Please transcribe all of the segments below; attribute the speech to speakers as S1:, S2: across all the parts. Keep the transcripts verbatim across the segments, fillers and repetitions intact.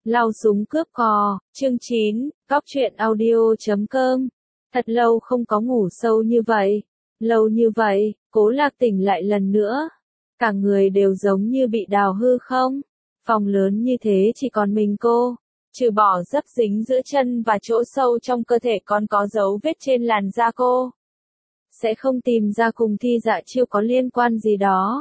S1: Lao súng cướp cò, chương chín, cóc truyện audio chấm com. Thật lâu không có ngủ sâu như vậy. Lâu như vậy, Cố Lạc tỉnh lại lần nữa. Cả người đều giống như bị đào hư không. Phòng lớn như thế chỉ còn mình cô. Trừ bỏ dấp dính giữa chân và chỗ sâu trong cơ thể còn có dấu vết trên làn da cô. Sẽ không tìm ra cùng Thi Dạ Chiêu có liên quan gì đó.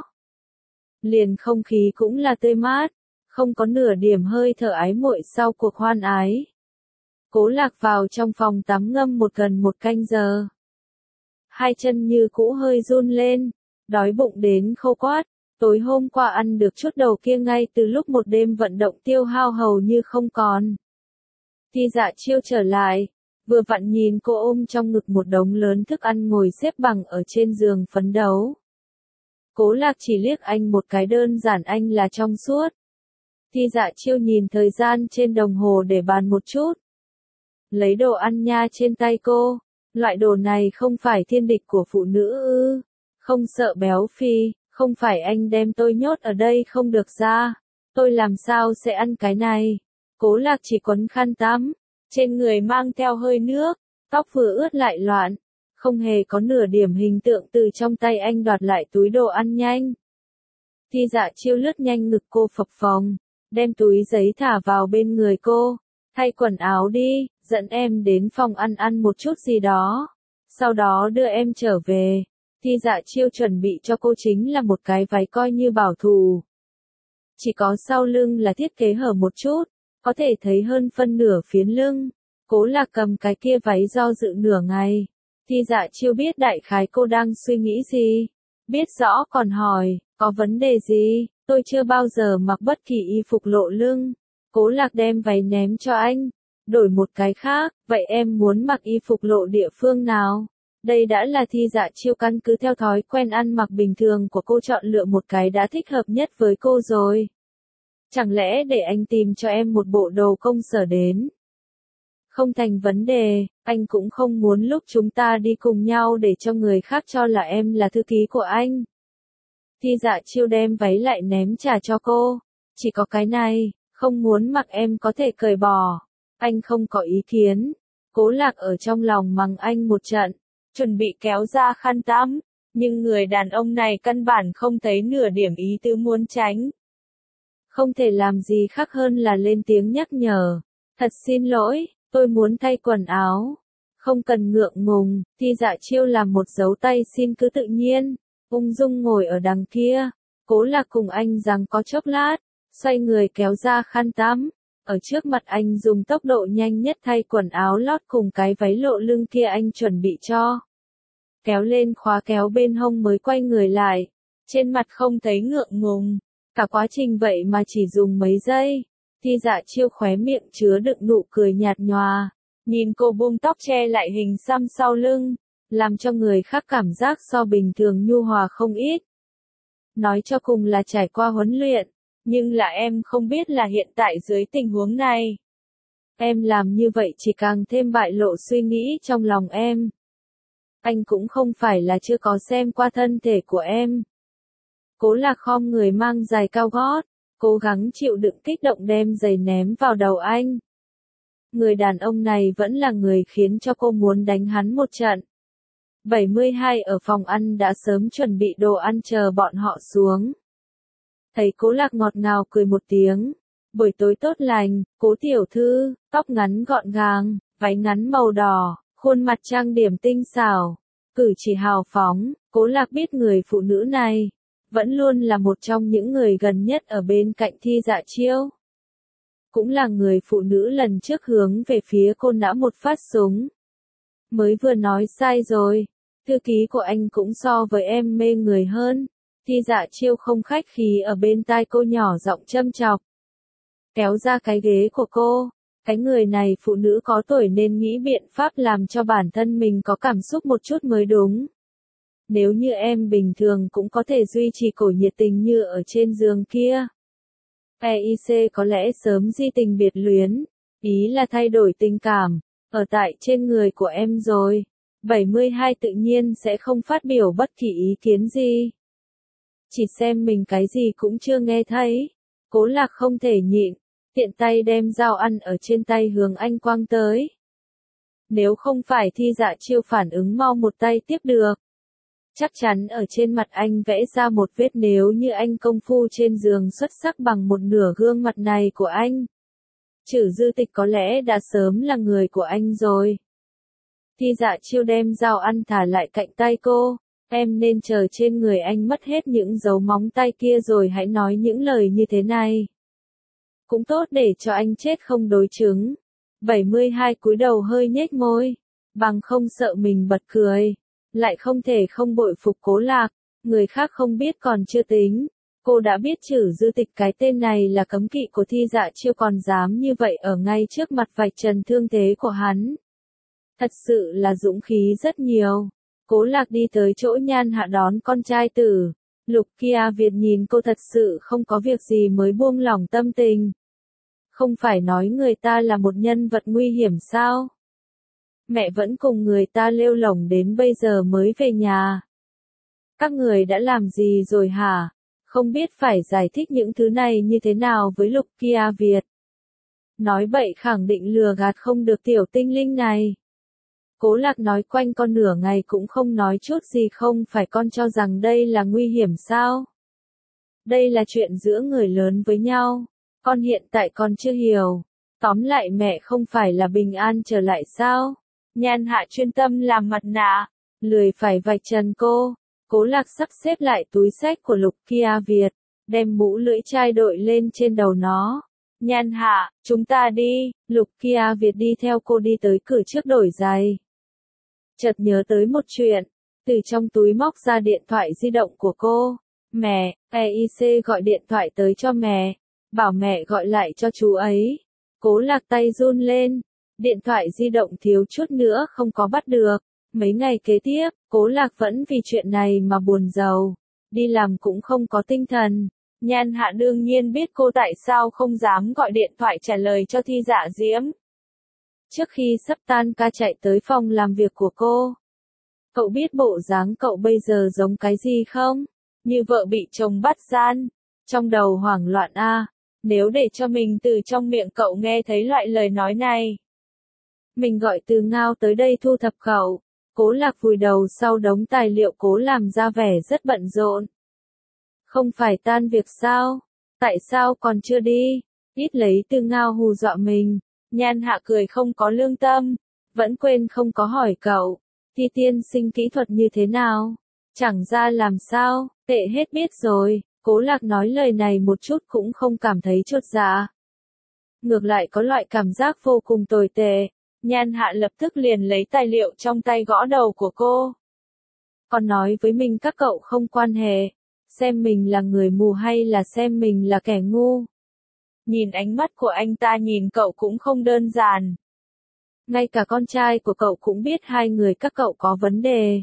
S1: Liền không khí cũng là tươi mát. Không có nửa điểm hơi thở ái muội sau cuộc hoan ái. Cố Lạc vào trong phòng tắm ngâm một gần một canh giờ. Hai chân như cũ hơi run lên, đói bụng đến khô quát. Tối hôm qua ăn được chút đầu kia ngay từ lúc một đêm vận động tiêu hao hầu như không còn. Thi Dạ Chiêu trở lại, vừa vặn nhìn cô ôm trong ngực một đống lớn thức ăn ngồi xếp bằng ở trên giường phấn đấu. Cố Lạc chỉ liếc anh một cái đơn giản anh là trong suốt. Thi Dạ Chiêu nhìn thời gian trên đồng hồ để bàn một chút. Lấy đồ ăn nha trên tay cô, loại đồ này không phải thiên địch của phụ nữ ư, không sợ béo phì, không phải anh đem tôi nhốt ở đây không được ra, tôi làm sao sẽ ăn cái này. Cố Lạc chỉ quấn khăn tắm, trên người mang theo hơi nước, tóc vừa ướt lại loạn, không hề có nửa điểm hình tượng từ trong tay anh đoạt lại túi đồ ăn nhanh. Thi Dạ Chiêu lướt nhanh ngực cô phập phồng, đem túi giấy thả vào bên người cô, thay quần áo đi, dẫn em đến phòng ăn ăn một chút gì đó, sau đó đưa em trở về. Thi Dạ Chiêu chuẩn bị cho cô chính là một cái váy coi như bảo thủ. Chỉ có sau lưng là thiết kế hở một chút, có thể thấy hơn phân nửa phiến lưng. Cố Lạc cầm cái kia váy do dự nửa ngày. Thi Dạ Chiêu biết đại khái cô đang suy nghĩ gì, biết rõ còn hỏi, có vấn đề gì? Tôi chưa bao giờ mặc bất kỳ y phục lộ lưng. Cố Lạc đem váy ném cho anh, đổi một cái khác, vậy em muốn mặc y phục lộ địa phương nào? Đây đã là Thi Dạ Chiêu căn cứ theo thói quen ăn mặc bình thường của cô chọn lựa một cái đã thích hợp nhất với cô rồi. Chẳng lẽ để anh tìm cho em một bộ đồ công sở đến? Không thành vấn đề, anh cũng không muốn lúc chúng ta đi cùng nhau để cho người khác cho là em là thư ký của anh. Thi Dạ Chiêu đem váy lại ném trả cho cô. Chỉ có cái này, không muốn mặc em có thể cởi bỏ. Anh không có ý kiến. Cố Lạc ở trong lòng mắng anh một trận, chuẩn bị kéo ra khăn tắm, nhưng người đàn ông này căn bản không thấy nửa điểm ý tứ muốn tránh. Không thể làm gì khác hơn là lên tiếng nhắc nhở. Thật xin lỗi, tôi muốn thay quần áo. Không cần ngượng ngùng. Thi Dạ Chiêu làm một dấu tay xin cứ tự nhiên. Ung dung ngồi ở đằng kia. Cố Lạc cùng anh rằng có chốc lát, xoay người kéo ra khăn tắm. Ở trước mặt anh dùng tốc độ nhanh nhất thay quần áo lót cùng cái váy lộ lưng kia anh chuẩn bị cho. Kéo lên khóa kéo bên hông mới quay người lại. Trên mặt không thấy ngượng ngùng. Cả quá trình vậy mà chỉ dùng mấy giây. Thi Dạ Chiêu khóe miệng chứa đựng nụ cười nhạt nhòa. Nhìn cô buông tóc che lại hình xăm sau lưng, làm cho người khác cảm giác so bình thường nhu hòa không ít. Nói cho cùng là trải qua huấn luyện, nhưng là em không biết là hiện tại dưới tình huống này. Em làm như vậy chỉ càng thêm bại lộ suy nghĩ trong lòng em. Anh cũng không phải là chưa có xem qua thân thể của em. Cố Lạc khom người mang giày cao gót, cố gắng chịu đựng kích động đem giày ném vào đầu anh. Người đàn ông này vẫn là người khiến cho cô muốn đánh hắn một trận. bảy mươi hai ở phòng ăn đã sớm chuẩn bị đồ ăn chờ bọn họ xuống. Thấy Cố Lạc ngọt ngào cười một tiếng. Buổi tối tốt lành, Cố tiểu thư, tóc ngắn gọn gàng, váy ngắn màu đỏ, khuôn mặt trang điểm tinh xảo, cử chỉ hào phóng. Cố Lạc biết người phụ nữ này vẫn luôn là một trong những người gần nhất ở bên cạnh Thi Dạ Chiêu. Cũng là người phụ nữ lần trước hướng về phía cô nã một phát súng. Mới vừa nói sai rồi, thư ký của anh cũng so với em mê người hơn. Thi Dạ Chiêu không khách khí ở bên tai cô nhỏ giọng châm chọc. Kéo ra cái ghế của cô, cái người này phụ nữ có tuổi nên nghĩ biện pháp làm cho bản thân mình có cảm xúc một chút mới đúng. Nếu như em bình thường cũng có thể duy trì cổ nhiệt tình như ở trên giường kia. e i xê có lẽ sớm di tình biệt luyến, ý là thay đổi tình cảm, ở tại trên người của em rồi. bảy mươi hai tự nhiên sẽ không phát biểu bất kỳ ý kiến gì. Chỉ xem mình cái gì cũng chưa nghe thấy. Cố Lạc không thể nhịn. tiện tay đem dao ăn ở trên tay hướng anh quăng tới. Nếu không phải Thi Dạ Chiêu phản ứng mau một tay tiếp được, chắc chắn ở trên mặt anh vẽ ra một vết, nếu như anh công phu trên giường xuất sắc bằng một nửa gương mặt này của anh. Chử Dư Tịch có lẽ đã sớm là người của anh rồi. Thi Dạ Chiêu đem dao ăn thả lại cạnh tay cô. Em nên chờ trên người anh mất hết những dấu móng tay kia rồi hãy nói những lời như thế này. Cũng tốt để cho anh chết không đối chứng. bảy mươi hai cúi đầu hơi nhếch môi. Bằng không sợ mình bật cười. Lại không thể không bội phục Cố Lạc. Người khác không biết còn chưa tính. Cô đã biết Chử Dư Tịch cái tên này là cấm kỵ của Thi Dạ Chiêu, còn dám như vậy ở ngay trước mặt vạch trần thương thế của hắn. Thật sự là dũng khí rất nhiều. Cố Lạc đi tới chỗ Nhan Hạ đón con trai tử. Lục Kia Việt nhìn cô thật sự không có việc gì mới buông lỏng tâm tình. Không phải nói người ta là một nhân vật nguy hiểm sao? Mẹ vẫn cùng người ta lêu lổng đến bây giờ mới về nhà. Các người đã làm gì rồi hả? Không biết phải giải thích những thứ này như thế nào với Lục Kia Việt. Nói bậy khẳng định lừa gạt không được tiểu tinh linh này. Cố Lạc nói quanh con nửa ngày cũng không nói chút gì, không phải con cho rằng đây là nguy hiểm sao? Đây là chuyện giữa người lớn với nhau. Con hiện tại còn chưa hiểu. Tóm lại mẹ không phải là bình an trở lại sao? Nhan Hạ chuyên tâm làm mặt nạ, lười phải vạch trần cô. Cố Lạc sắp xếp lại túi xách của Lục Kia Việt, đem mũ lưỡi chai đội lên trên đầu nó. Nhan Hạ, chúng ta đi. Lục Kia Việt đi theo cô đi tới cửa trước đổi giày. Chợt nhớ tới một chuyện, từ trong túi móc ra điện thoại di động của cô. Mẹ, e i xê gọi điện thoại tới cho mẹ, bảo mẹ gọi lại cho chú ấy. Cố Lạc tay run lên, điện thoại di động thiếu chút nữa không có bắt được. Mấy ngày kế tiếp, Cố Lạc vẫn vì chuyện này mà buồn rầu, đi làm cũng không có tinh thần. Nhan Hạ đương nhiên biết cô tại sao không dám gọi điện thoại trả lời cho Thi Dạ Diễm. Trước khi sắp tan ca chạy tới phòng làm việc của cô. Cậu biết bộ dáng cậu bây giờ giống cái gì không? Như vợ bị chồng bắt gian. Trong đầu hoảng loạn a. À, nếu để cho mình từ trong miệng cậu nghe thấy loại lời nói này. Mình gọi Từ Ngao tới đây thu thập cậu. Cố Lạc vùi đầu sau đống tài liệu, cố làm ra vẻ rất bận rộn. Không phải tan việc sao? Tại sao còn chưa đi? Ít lấy Từ Ngao hù dọa mình. Nhan Hạ cười không có lương tâm. Vẫn quên không có hỏi cậu. Thi tiên sinh kỹ thuật như thế nào? Chẳng ra làm sao, tệ hết biết rồi. Cố Lạc nói lời này một chút cũng không cảm thấy chột dạ. Ngược lại có loại cảm giác vô cùng tồi tệ. Nhan Hạ lập tức liền lấy tài liệu trong tay gõ đầu của cô. Còn nói với mình các cậu không quan hệ. Xem mình là người mù hay là xem mình là kẻ ngu. Nhìn ánh mắt của anh ta nhìn cậu cũng không đơn giản. Ngay cả con trai của cậu cũng biết hai người các cậu có vấn đề.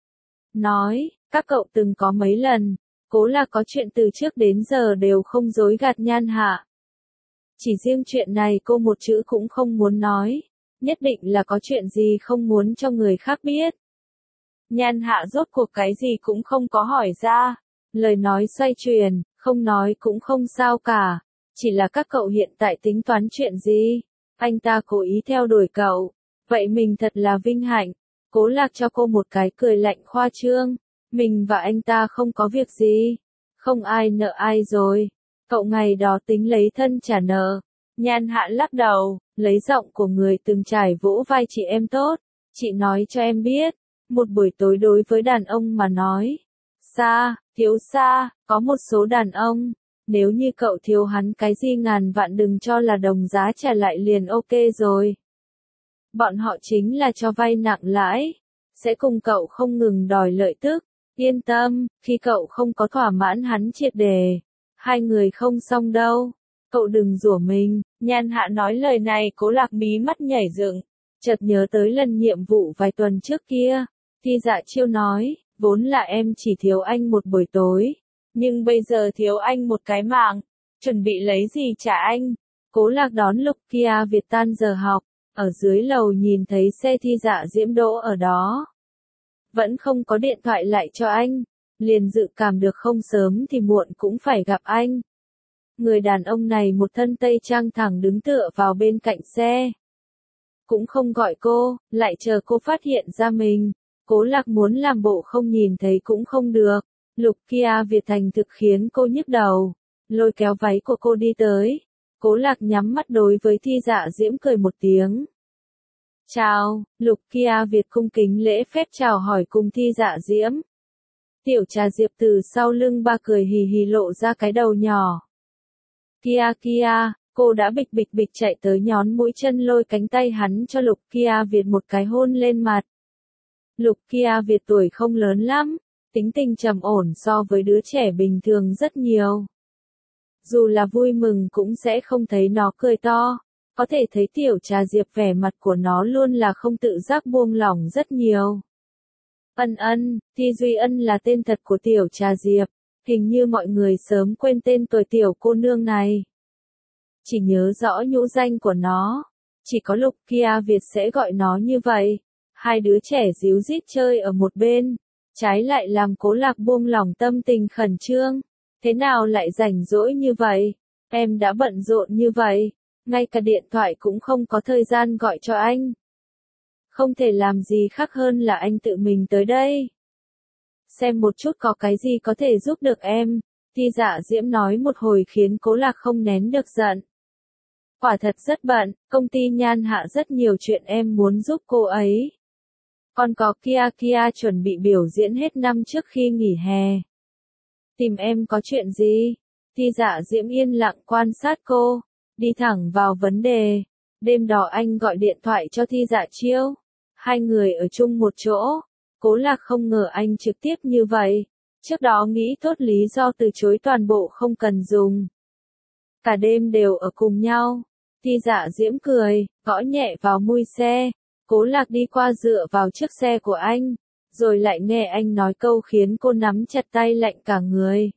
S1: Nói, các cậu từng có mấy lần. Cố Lạc có chuyện từ trước đến giờ đều không dối gạt Nhan Hạ. Chỉ riêng chuyện này cô một chữ cũng không muốn nói. Nhất định là có chuyện gì không muốn cho người khác biết. Nhan Hạ rốt cuộc cái gì cũng không có hỏi ra. Lời nói xoay chuyển, không nói cũng không sao cả. Chỉ là các cậu hiện tại tính toán chuyện gì? Anh ta cố ý theo đuổi cậu. Vậy mình thật là vinh hạnh. Cố Lạc cho cô một cái cười lạnh khoa trương. Mình và anh ta không có việc gì. Không ai nợ ai rồi. Cậu ngày đó tính lấy thân trả nợ. Nhan Hạ lắc đầu, lấy giọng của người từng trải vỗ vai chị em tốt. Chị nói cho em biết. Một buổi tối đối với đàn ông mà nói. Xa, thiếu xa, có một số đàn ông. Nếu như cậu thiếu hắn cái gì ngàn vạn đừng cho là đồng giá trả lại liền ok rồi. Bọn họ chính là cho vay nặng lãi. Sẽ cùng cậu không ngừng đòi lợi tức. Yên tâm, khi cậu không có thỏa mãn hắn triệt đề. Hai người không xong đâu. Cậu đừng rủa mình. Nhan Hạ nói lời này Cố Lạc mí mắt nhảy dựng. Chợt nhớ tới lần nhiệm vụ vài tuần trước kia. Thi Dạ Chiêu nói, vốn là em chỉ thiếu anh một buổi tối. Nhưng bây giờ thiếu anh một cái mạng. Chuẩn bị lấy gì trả anh? Cố Lạc đón Lục Kia Việt tan giờ học. Ở dưới lầu nhìn thấy xe Thi Dạ Diễm đỗ ở đó. Vẫn không có điện thoại lại cho anh. Liền dự cảm được không sớm thì muộn cũng phải gặp anh. Người đàn ông này một thân tây trang thẳng đứng tựa vào bên cạnh xe. Cũng không gọi cô, lại chờ cô phát hiện ra mình. Cố Lạc muốn làm bộ không nhìn thấy cũng không được. Lục Kia Việt thành thực khiến cô nhức đầu. Lôi kéo váy của cô đi tới. Cố Lạc nhắm mắt đối với Thi Dạ Diễm cười một tiếng. Chào, Lục Kia Việt cung kính lễ phép chào hỏi cùng Thi Dạ Diễm. Tiểu Trà Diệp từ sau lưng ba cười hì hì lộ ra cái đầu nhỏ. Kia Kia, cô đã bịch bịch bịch chạy tới nhón mũi chân lôi cánh tay hắn cho Lục Kia Việt một cái hôn lên mặt. Lục Kia Việt tuổi không lớn lắm, tính tình trầm ổn so với đứa trẻ bình thường rất nhiều. Dù là vui mừng cũng sẽ không thấy nó cười to, có thể thấy Tiểu Trà Diệp vẻ mặt của nó luôn là không tự giác buông lỏng rất nhiều. Ân Ân, Thi Duy Ân là tên thật của Tiểu Trà Diệp, hình như mọi người sớm quên tên tuổi tiểu cô nương này. Chỉ nhớ rõ nhũ danh của nó, chỉ có Lục Kia Việt sẽ gọi nó như vậy. Hai đứa trẻ díu dít chơi ở một bên, trái lại làm Cố Lạc buông lỏng tâm tình khẩn trương. Thế nào lại rảnh rỗi như vậy? Em đã bận rộn như vậy, ngay cả điện thoại cũng không có thời gian gọi cho anh. Không thể làm gì khác hơn là anh tự mình tới đây. Xem một chút có cái gì có thể giúp được em. Thi Dạ Diễm nói một hồi khiến Cố Lạc không nén được giận. Quả thật rất bận, công ty Nhan Hạ rất nhiều chuyện em muốn giúp cô ấy. Còn có Kia Kia chuẩn bị biểu diễn hết năm trước khi nghỉ hè. Tìm em có chuyện gì? Thi Dạ Diễm yên lặng quan sát cô, đi thẳng vào vấn đề. Đêm đó anh gọi điện thoại cho Thi Dạ Chiêu. Hai người ở chung một chỗ. Cố Lạc không ngờ anh trực tiếp như vậy. Trước đó nghĩ tốt lý do từ chối toàn bộ không cần dùng. Cả đêm đều ở cùng nhau. Thi Dạ Diễm cười, gõ nhẹ vào mui xe. Cố Lạc đi qua dựa vào chiếc xe của anh, rồi lại nghe anh nói câu khiến cô nắm chặt tay lạnh cả người.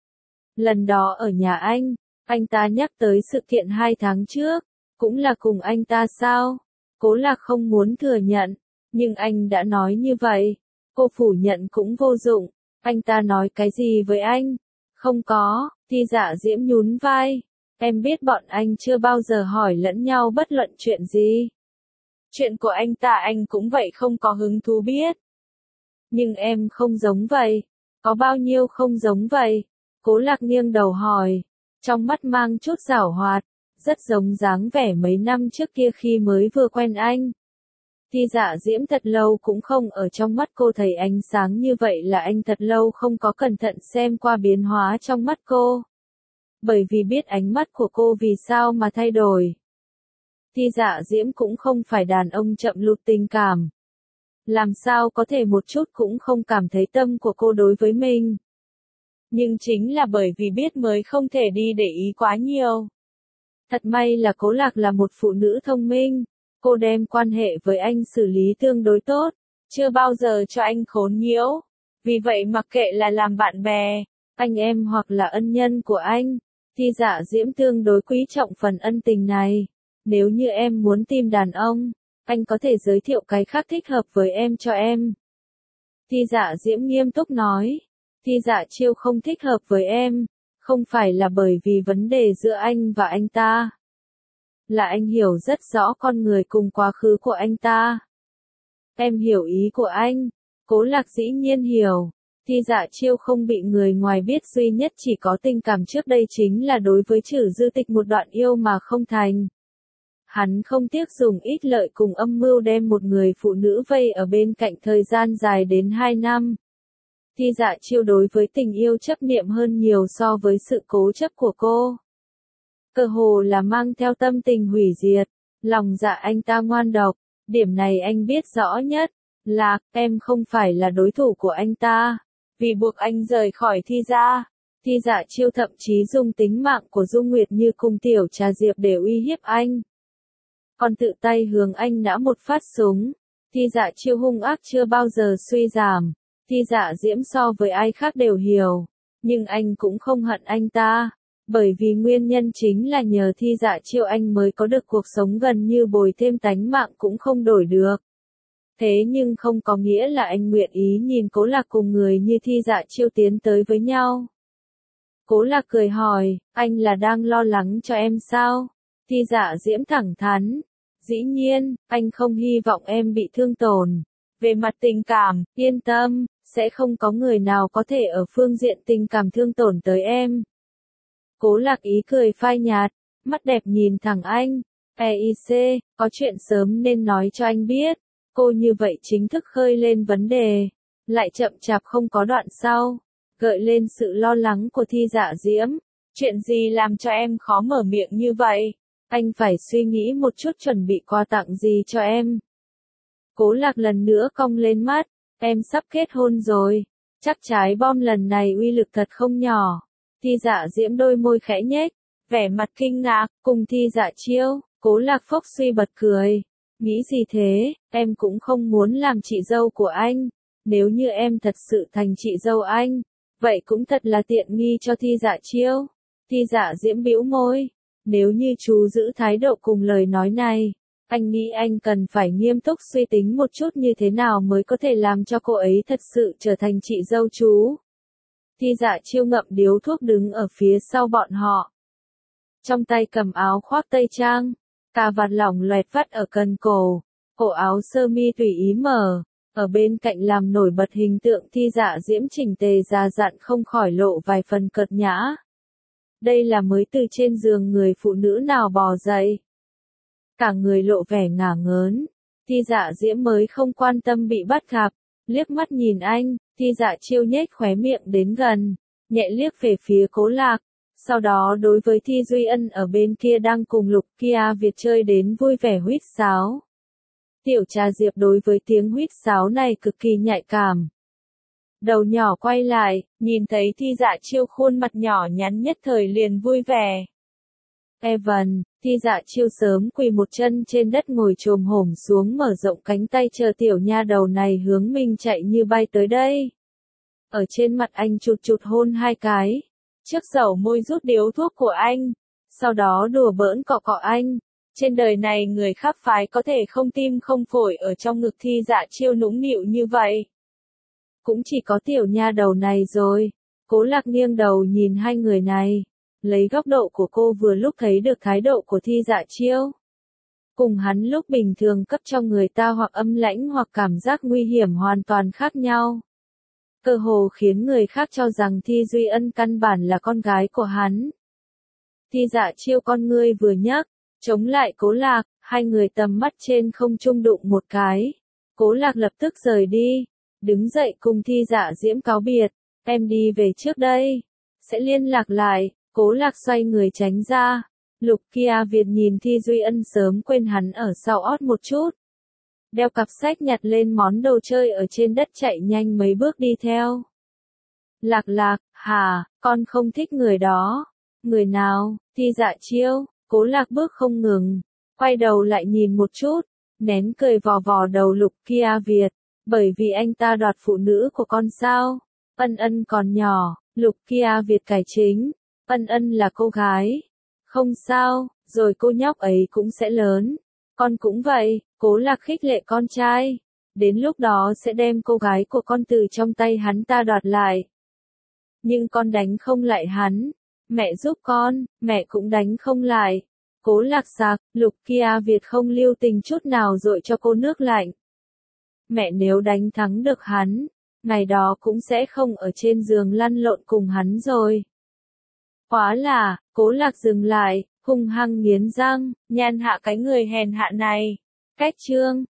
S1: Lần đó ở nhà anh, anh ta nhắc tới sự kiện hai tháng trước, cũng là cùng anh ta sao? Cố Lạc không muốn thừa nhận, nhưng anh đã nói như vậy, cô phủ nhận cũng vô dụng. Anh ta nói cái gì với anh? Không có, Thi Dạ Diễm nhún vai. Em biết bọn anh chưa bao giờ hỏi lẫn nhau bất luận chuyện gì. Chuyện của anh ta anh cũng vậy không có hứng thú biết. Nhưng em không giống vậy. Có bao nhiêu không giống vậy? Cố Lạc nghiêng đầu hỏi. Trong mắt mang chút giảo hoạt. Rất giống dáng vẻ mấy năm trước kia khi mới vừa quen anh. Thi Dạ Diễm thật lâu cũng không ở trong mắt cô thấy ánh sáng như vậy là anh thật lâu không có cẩn thận xem qua biến hóa trong mắt cô. Bởi vì biết ánh mắt của cô vì sao mà thay đổi. Thi Dạ Diễm cũng không phải đàn ông chậm lụt tình cảm. Làm sao có thể một chút cũng không cảm thấy tâm của cô đối với mình. Nhưng chính là bởi vì biết mới không thể đi để ý quá nhiều. Thật may là Cố Lạc là một phụ nữ thông minh. Cô đem quan hệ với anh xử lý tương đối tốt. Chưa bao giờ cho anh khốn nhiễu. Vì vậy mặc kệ là làm bạn bè, anh em hoặc là ân nhân của anh, Thi Dạ Diễm tương đối quý trọng phần ân tình này. Nếu như em muốn tìm đàn ông, anh có thể giới thiệu cái khác thích hợp với em cho em. Thi Dạ Diễm nghiêm túc nói. Thi Dạ Chiêu không thích hợp với em, không phải là bởi vì vấn đề giữa anh và anh ta. Là anh hiểu rất rõ con người cùng quá khứ của anh ta. Em hiểu ý của anh. Cố Lạc dĩ nhiên hiểu. Thi Dạ Chiêu không bị người ngoài biết duy nhất chỉ có tình cảm trước đây chính là đối với Trử Dư Tịch một đoạn yêu mà không thành. Hắn không tiếc dùng ít lợi cùng âm mưu đem một người phụ nữ vây ở bên cạnh thời gian dài đến hai năm. Thi Dạ Chiêu đối với tình yêu chấp niệm hơn nhiều so với sự cố chấp của cô. Cơ hồ là mang theo tâm tình hủy diệt, lòng dạ anh ta ngoan độc, điểm này anh biết rõ nhất, là, em không phải là đối thủ của anh ta, vì buộc anh rời khỏi Thi gia. Thi Dạ Chiêu thậm chí dùng tính mạng của Dung Nguyệt Như cùng Tiểu Trà Diệp để uy hiếp anh. Còn tự tay hướng anh nã một phát súng. Thi Dạ Chiêu hung ác chưa bao giờ suy giảm. Thi Dạ Diễm so với ai khác đều hiểu. Nhưng anh cũng không hận anh ta. Bởi vì nguyên nhân chính là nhờ Thi Dạ Chiêu anh mới có được cuộc sống gần như bồi thêm tánh mạng cũng không đổi được. Thế nhưng không có nghĩa là anh nguyện ý nhìn Cố Lạc cùng người như Thi Dạ Chiêu tiến tới với nhau. Cố Lạc cười hỏi, anh là đang lo lắng cho em sao? Thi Dạ Diễm thẳng thắn, dĩ nhiên, anh không hy vọng em bị thương tổn. Về mặt tình cảm, yên tâm, sẽ không có người nào có thể ở phương diện tình cảm thương tổn tới em. Cố Lạc ý cười phai nhạt, mắt đẹp nhìn thẳng anh. e i xê, có chuyện sớm nên nói cho anh biết. Cô như vậy chính thức khơi lên vấn đề, lại chậm chạp không có đoạn sau, gợi lên sự lo lắng của Thi Dạ Diễm. Chuyện gì làm cho em khó mở miệng như vậy? Anh phải suy nghĩ một chút chuẩn bị quà tặng gì cho em. Cố Lạc lần nữa cong lên mắt, em sắp kết hôn rồi, chắc trái bom lần này uy lực thật không nhỏ. Thi Dạ Diễm đôi môi khẽ nhếch, vẻ mặt kinh ngạc, cùng Thi Dạ Chiêu. Cố Lạc phốc suy bật cười. Nghĩ gì thế, em cũng không muốn làm chị dâu của anh. Nếu như em thật sự thành chị dâu anh, vậy cũng thật là tiện nghi cho Thi Dạ Chiêu. Thi Dạ Diễm bĩu môi. Nếu như chú giữ thái độ cùng lời nói này, anh nghĩ anh cần phải nghiêm túc suy tính một chút như thế nào mới có thể làm cho cô ấy thật sự trở thành chị dâu chú. Thi Dạ Chiêu ngậm điếu thuốc đứng ở phía sau bọn họ. Trong tay cầm áo khoác tây trang, cà vạt lỏng loẹt vắt ở cần cổ, cổ áo sơ mi tùy ý mở, ở bên cạnh làm nổi bật hình tượng Thi Dạ Diễm chỉnh tề già dặn không khỏi lộ vài phần cợt nhã. Đây là mới từ trên giường người phụ nữ nào bò dậy. Cả người lộ vẻ ngả ngớn, Thi Dạ Diễm mới không quan tâm bị bắt gặp, liếc mắt nhìn anh, Thi Dạ Chiêu nhếch khóe miệng đến gần, nhẹ liếc về phía Cố Lạc, sau đó đối với Thi Duy Ân ở bên kia đang cùng Lục Kia Việt chơi đến vui vẻ huýt sáo. Tiểu Trà Diệp đối với tiếng huýt sáo này cực kỳ nhạy cảm. Đầu nhỏ quay lại, nhìn thấy Thi Dạ Chiêu khuôn mặt nhỏ nhắn nhất thời liền vui vẻ. Evan, Thi Dạ Chiêu sớm quỳ một chân trên đất ngồi chồm hổm xuống mở rộng cánh tay chờ tiểu nha đầu này hướng mình chạy như bay tới đây. Ở trên mặt anh chụt chụt hôn hai cái, trước dầu môi rút điếu thuốc của anh, sau đó đùa bỡn cọ cọ anh. Trên đời này người khác phái có thể không tim không phổi ở trong ngực Thi Dạ Chiêu nũng nịu như vậy. Cũng chỉ có tiểu nha đầu này rồi. Cố Lạc nghiêng đầu nhìn hai người này, lấy góc độ của cô vừa lúc thấy được thái độ của Thi Dạ Chiêu. Cùng hắn lúc bình thường cấp cho người ta hoặc âm lãnh hoặc cảm giác nguy hiểm hoàn toàn khác nhau. Cơ hồ khiến người khác cho rằng Thi Duy Ân căn bản là con gái của hắn. Thi Dạ Chiêu con ngươi vừa nhấc, chống lại Cố Lạc, hai người tầm mắt trên không trung đụng một cái. Cố Lạc lập tức rời đi, đứng dậy cùng Thi Dạ Diễm cáo biệt, em đi về trước đây, sẽ liên lạc lại. Cố Lạc xoay người tránh ra. Lục Kia Việt nhìn Thi Duy Ân sớm quên hắn ở sau ót một chút. Đeo cặp sách nhặt lên món đồ chơi ở trên đất chạy nhanh mấy bước đi theo. Lạc Lạc, hả, con không thích người đó. Người nào? Thi Dạ Chiêu. Cố Lạc bước không ngừng, quay đầu lại nhìn một chút, nén cười vò vò đầu Lục Kia Việt, bởi vì anh ta đoạt phụ nữ của con sao? Ân Ân còn nhỏ, Lục Kia Việt cải chính, Ân Ân là cô gái. Không sao, rồi cô nhóc ấy cũng sẽ lớn. Con cũng vậy. Cố Lạc khích lệ con trai. Đến lúc đó sẽ đem cô gái của con từ trong tay hắn ta đoạt lại. Nhưng con đánh không lại hắn. Mẹ giúp con, mẹ cũng đánh không lại. Cố Lạc sặc, Lục Kia Việt không lưu tình chút nào dội cho cô nước lạnh. Mẹ nếu đánh thắng được hắn, ngày đó cũng sẽ không ở trên giường lăn lộn cùng hắn rồi. Hóa là, Cố Lạc dừng lại, hung hăng nghiến răng, nhan hạ cái người hèn hạ này. Cách chương